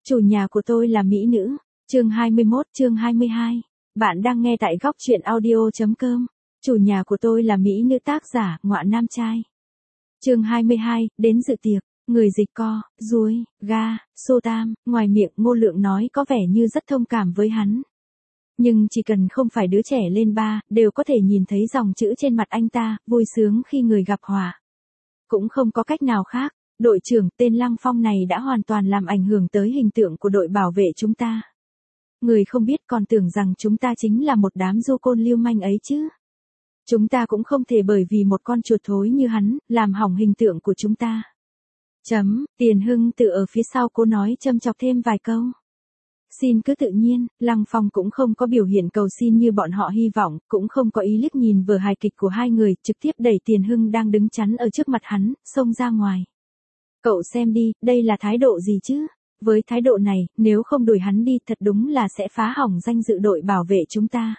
Chủ nhà của tôi là mỹ nữ. Chương 21, chương 22. Bạn đang nghe tại góc truyện audio.com. Chủ nhà của tôi là mỹ nữ, tác giả Ngọa Nam Trai. Chương 22, đến dự tiệc. Người dịch co, ruồi, ga, xô tam, ngoài miệng Ngô Lượng nói có vẻ như rất thông cảm với hắn. Nhưng chỉ cần không phải đứa trẻ lên ba, đều có thể nhìn thấy dòng chữ trên mặt anh ta, vui sướng khi người gặp họa. Cũng không có cách nào khác, đội trưởng tên Lăng Phong này đã hoàn toàn làm ảnh hưởng tới hình tượng của đội bảo vệ chúng ta. Người không biết còn tưởng rằng chúng ta chính là một đám du côn lưu manh ấy chứ. Chúng ta cũng không thể bởi vì một con chuột thối như hắn, làm hỏng hình tượng của chúng ta. Tiền Hưng tự ở phía sau cố nói châm chọc thêm vài câu. Xin cứ tự nhiên, Lăng Phong cũng không có biểu hiện cầu xin như bọn họ hy vọng, cũng không có ý liếc nhìn vở hài kịch của hai người, trực tiếp đẩy Tiền Hưng đang đứng chắn ở trước mặt hắn, xông ra ngoài. Cậu xem đi, đây là thái độ gì chứ? Với thái độ này, nếu không đuổi hắn đi thật đúng là sẽ phá hỏng danh dự đội bảo vệ chúng ta.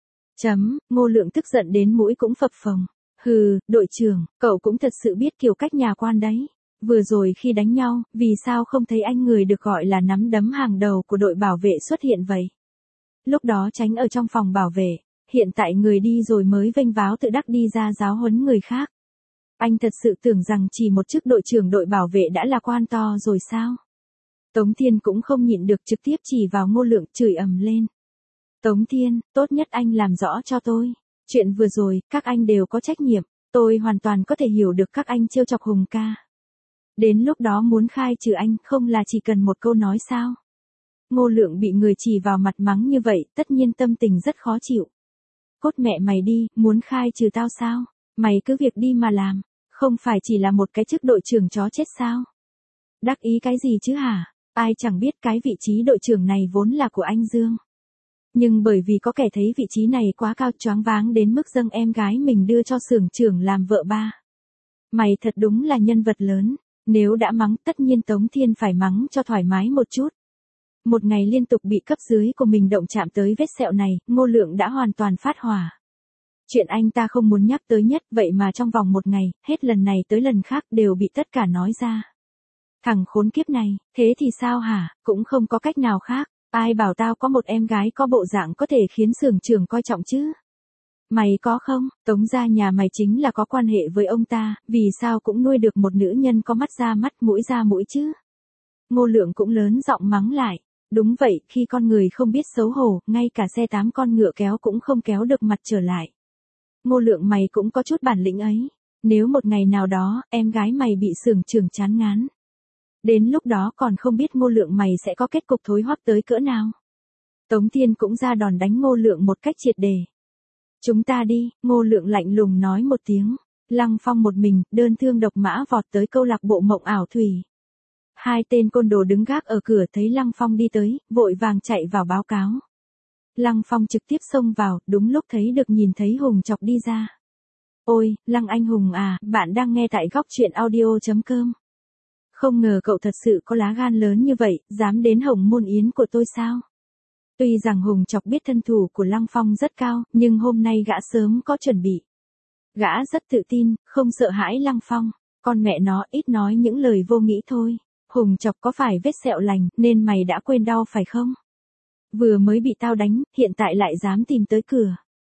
Ngô Lượng tức giận đến mũi cũng phập phồng. Hừ, đội trưởng, cậu cũng thật sự biết kiểu cách nhà quan đấy. Vừa rồi khi đánh nhau, vì sao không thấy anh người được gọi là nắm đấm hàng đầu của đội bảo vệ xuất hiện vậy? Lúc đó tránh ở trong phòng bảo vệ, hiện tại người đi rồi mới vênh váo tự đắc đi ra giáo huấn người khác. Anh thật sự tưởng rằng chỉ một chức đội trưởng đội bảo vệ đã là quan to rồi sao? Tống Thiên cũng không nhịn được trực tiếp chỉ vào Ngô Lượng chửi ầm lên. Tống Thiên, tốt nhất anh làm rõ cho tôi. Chuyện vừa rồi, các anh đều có trách nhiệm. Tôi hoàn toàn có thể hiểu được các anh trêu chọc Hùng ca. Đến lúc đó muốn khai trừ anh không là chỉ cần một câu nói sao? Ngô Lượng bị người chỉ vào mặt mắng như vậy, tất nhiên tâm tình rất khó chịu. Cốt mẹ mày đi, muốn khai trừ tao sao? Mày cứ việc đi mà làm, không phải chỉ là một cái chức đội trưởng chó chết sao? Đắc ý cái gì chứ hả? Ai chẳng biết cái vị trí đội trưởng này vốn là của anh Dương. Nhưng bởi vì có kẻ thấy vị trí này quá cao, choáng váng đến mức dâng em gái mình đưa cho xưởng trưởng làm vợ ba. Mày thật đúng là nhân vật lớn. Nếu đã mắng tất nhiên Tống Thiên phải mắng cho thoải mái một chút. Một ngày liên tục bị cấp dưới của mình động chạm tới vết sẹo này, Ngô Lượng đã hoàn toàn phát hỏa. Chuyện anh ta không muốn nhắc tới nhất, vậy mà trong vòng một ngày, hết lần này tới lần khác đều bị tất cả nói ra. Thằng khốn kiếp này, thế thì sao hả, cũng không có cách nào khác, ai bảo tao có một em gái có bộ dạng có thể khiến xưởng trưởng coi trọng chứ. Mày có không, Tống gia nhà mày chính là có quan hệ với ông ta, vì sao cũng nuôi được một nữ nhân có mắt ra mắt mũi ra mũi chứ. Ngô Lượng cũng lớn giọng mắng lại. Đúng vậy, khi con người không biết xấu hổ, ngay cả xe 8 con ngựa kéo cũng không kéo được mặt trở lại. Ngô Lượng mày cũng có chút bản lĩnh ấy. Nếu một ngày nào đó, em gái mày bị xưởng trưởng chán ngán. Đến lúc đó còn không biết Ngô Lượng mày sẽ có kết cục thối hoắc tới cỡ nào. Tống Thiên cũng ra đòn đánh Ngô Lượng một cách triệt để. Chúng ta đi, Ngô Lượng lạnh lùng nói một tiếng. Lăng Phong một mình, đơn thương độc mã vọt tới câu lạc bộ Mộng Ảo Thủy. Hai tên côn đồ đứng gác ở cửa thấy Lăng Phong đi tới, vội vàng chạy vào báo cáo. Lăng Phong trực tiếp xông vào, đúng lúc thấy được nhìn thấy Hùng Chọc đi ra. Ôi, Lăng anh Hùng à, bạn đang nghe tại góc truyện audio.com. Không ngờ cậu thật sự có lá gan lớn như vậy, dám đến Hồng Môn Yến của tôi sao? Tuy rằng Hùng Chọc biết thân thủ của Lăng Phong rất cao, nhưng hôm nay gã sớm có chuẩn bị. Gã rất tự tin, không sợ hãi Lăng Phong, con mẹ nó ít nói những lời vô nghĩa thôi. Hùng Chọc có phải vết sẹo lành, nên mày đã quên đau phải không? Vừa mới bị tao đánh, hiện tại lại dám tìm tới cửa.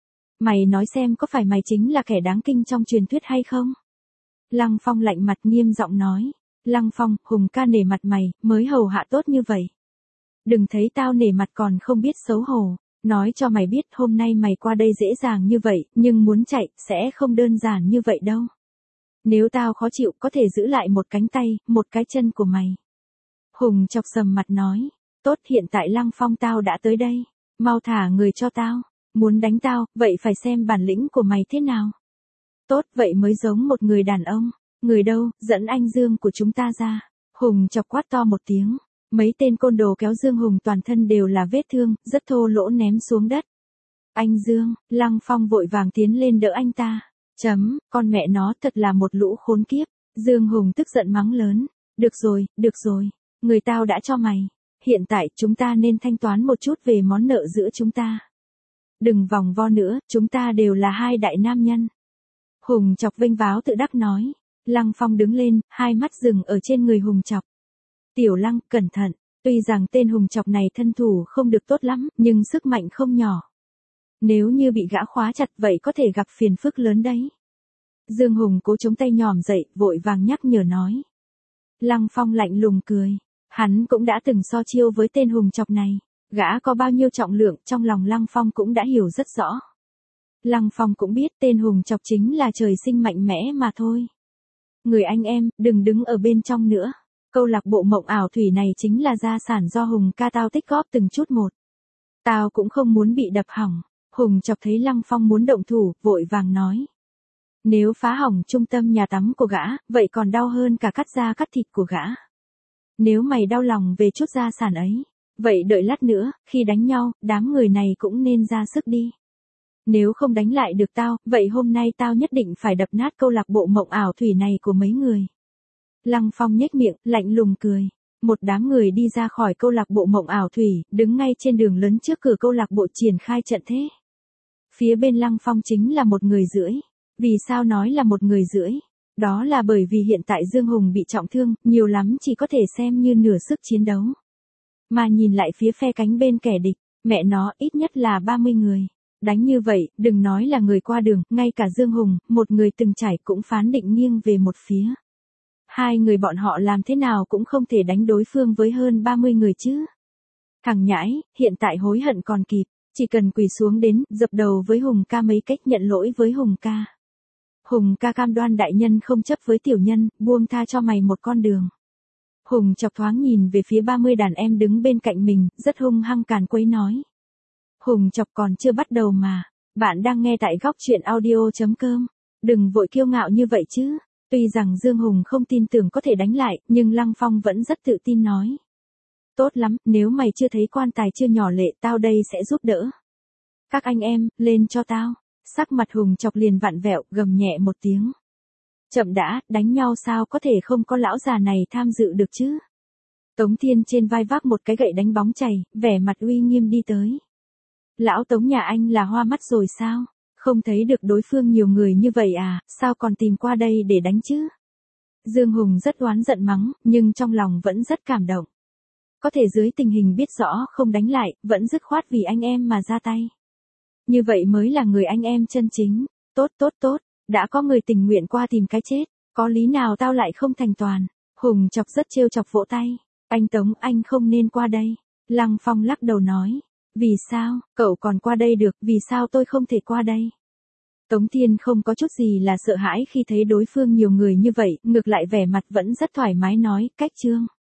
Mày nói xem có phải mày chính là kẻ đáng kinh trong truyền thuyết hay không? Lăng Phong lạnh mặt nghiêm giọng nói. Lăng Phong, Hùng ca nể mặt mày, mới hầu hạ tốt như vậy. Đừng thấy tao nể mặt còn không biết xấu hổ. Nói cho mày biết hôm nay mày qua đây dễ dàng như vậy, nhưng muốn chạy, sẽ không đơn giản như vậy đâu. Nếu tao khó chịu có thể giữ lại một cánh tay, một cái chân của mày. Hùng Chọc sầm mặt nói. Tốt, hiện tại Lăng Phong tao đã tới đây. Mau thả người cho tao. Muốn đánh tao, vậy phải xem bản lĩnh của mày thế nào. Tốt, vậy mới giống một người đàn ông. Người đâu, dẫn anh Dương của chúng ta ra. Hùng Chọc quát to một tiếng. Mấy tên côn đồ kéo Dương Hùng toàn thân đều là vết thương, rất thô lỗ ném xuống đất. Anh Dương, Lăng Phong vội vàng tiến lên đỡ anh ta. Con mẹ nó thật là một lũ khốn kiếp. Dương Hùng tức giận mắng lớn. Được rồi, người tao đã cho mày. Hiện tại chúng ta nên thanh toán một chút về món nợ giữa chúng ta. Đừng vòng vo nữa, chúng ta đều là hai đại nam nhân. Hùng Chọc vênh váo tự đắc nói. Lăng Phong đứng lên, hai mắt dừng ở trên người Hùng Chọc. Tiểu Lăng, cẩn thận. Tuy rằng tên Hùng Chọc này thân thủ không được tốt lắm, nhưng sức mạnh không nhỏ. Nếu như bị gã khóa chặt vậy có thể gặp phiền phức lớn đấy. Dương Hùng cố chống tay nhòm dậy, vội vàng nhắc nhở nói. Lăng Phong lạnh lùng cười. Hắn cũng đã từng so chiêu với tên Hùng Chọc này. Gã có bao nhiêu trọng lượng trong lòng Lăng Phong cũng đã hiểu rất rõ. Lăng Phong cũng biết tên Hùng Chọc chính là trời sinh mạnh mẽ mà thôi. Người anh em, đừng đứng ở bên trong nữa. Câu lạc bộ mộng ảo thủy này chính là gia sản do Hùng ca tao tích góp từng chút một. Tao cũng không muốn bị đập hỏng. Hùng Chọc thấy Lăng Phong muốn động thủ, vội vàng nói. Nếu phá hỏng trung tâm nhà tắm của gã, vậy còn đau hơn cả cắt da cắt thịt của gã. Nếu mày đau lòng về chút gia sản ấy, vậy đợi lát nữa, khi đánh nhau, đám người này cũng nên ra sức đi. Nếu không đánh lại được tao, vậy hôm nay tao nhất định phải đập nát câu lạc bộ mộng ảo thủy này của mấy người. Lăng Phong nhếch miệng, lạnh lùng cười. Một đám người đi ra khỏi câu lạc bộ mộng ảo thủy, đứng ngay trên đường lớn trước cửa câu lạc bộ triển khai trận thế. Phía bên Lăng Phong chính là 1,5 người. Vì sao nói là 1,5 người? Đó là bởi vì hiện tại Dương Hùng bị trọng thương, nhiều lắm chỉ có thể xem như nửa sức chiến đấu. Mà nhìn lại phía phe cánh bên kẻ địch, mẹ nó ít nhất là 30 người. Đánh như vậy, đừng nói là người qua đường, ngay cả Dương Hùng, một người từng trải cũng phán định nghiêng về một phía. Hai người bọn họ làm thế nào cũng không thể đánh đối phương với hơn 30 người chứ. Thằng nhãi, hiện tại hối hận còn kịp, chỉ cần quỳ xuống đến, dập đầu với Hùng ca mấy cách nhận lỗi với Hùng ca. Hùng ca cam đoan đại nhân không chấp với tiểu nhân, buông tha cho mày một con đường. Hùng Chọc thoáng nhìn về phía 30 đàn em đứng bên cạnh mình, rất hung hăng càn quấy nói. Hùng Chọc còn chưa bắt đầu mà. Bạn đang nghe tại góc truyện audio.com. Đừng vội kiêu ngạo như vậy chứ. Tuy rằng Dương Hùng không tin tưởng có thể đánh lại, nhưng Lăng Phong vẫn rất tự tin nói. Tốt lắm, nếu mày chưa thấy quan tài chưa nhỏ lệ, tao đây sẽ giúp đỡ. Các anh em, lên cho tao. Sắc mặt Hùng Chọc liền vặn vẹo, gầm nhẹ một tiếng. Chậm đã, đánh nhau sao có thể không có lão già này tham dự được chứ. Tống Thiên trên vai vác một cái gậy đánh bóng chày, vẻ mặt uy nghiêm đi tới. Lão Tống nhà anh là hoa mắt rồi sao? Không thấy được đối phương nhiều người như vậy à, sao còn tìm qua đây để đánh chứ? Dương Hùng rất oán giận mắng, nhưng trong lòng vẫn rất cảm động. Có thể dưới tình hình biết rõ không đánh lại, vẫn dứt khoát vì anh em mà ra tay. Như vậy mới là người anh em chân chính. Tốt tốt tốt, đã có người tình nguyện qua tìm cái chết, có lý nào tao lại không thành toàn. Hùng Chọc rất trêu chọc vỗ tay. Anh Tống, anh không nên qua đây. Lăng Phong lắc đầu nói. Vì sao, cậu còn qua đây được, vì sao tôi không thể qua đây? Tống Thiên không có chút gì là sợ hãi khi thấy đối phương nhiều người như vậy, ngược lại vẻ mặt vẫn rất thoải mái nói, cách Trương.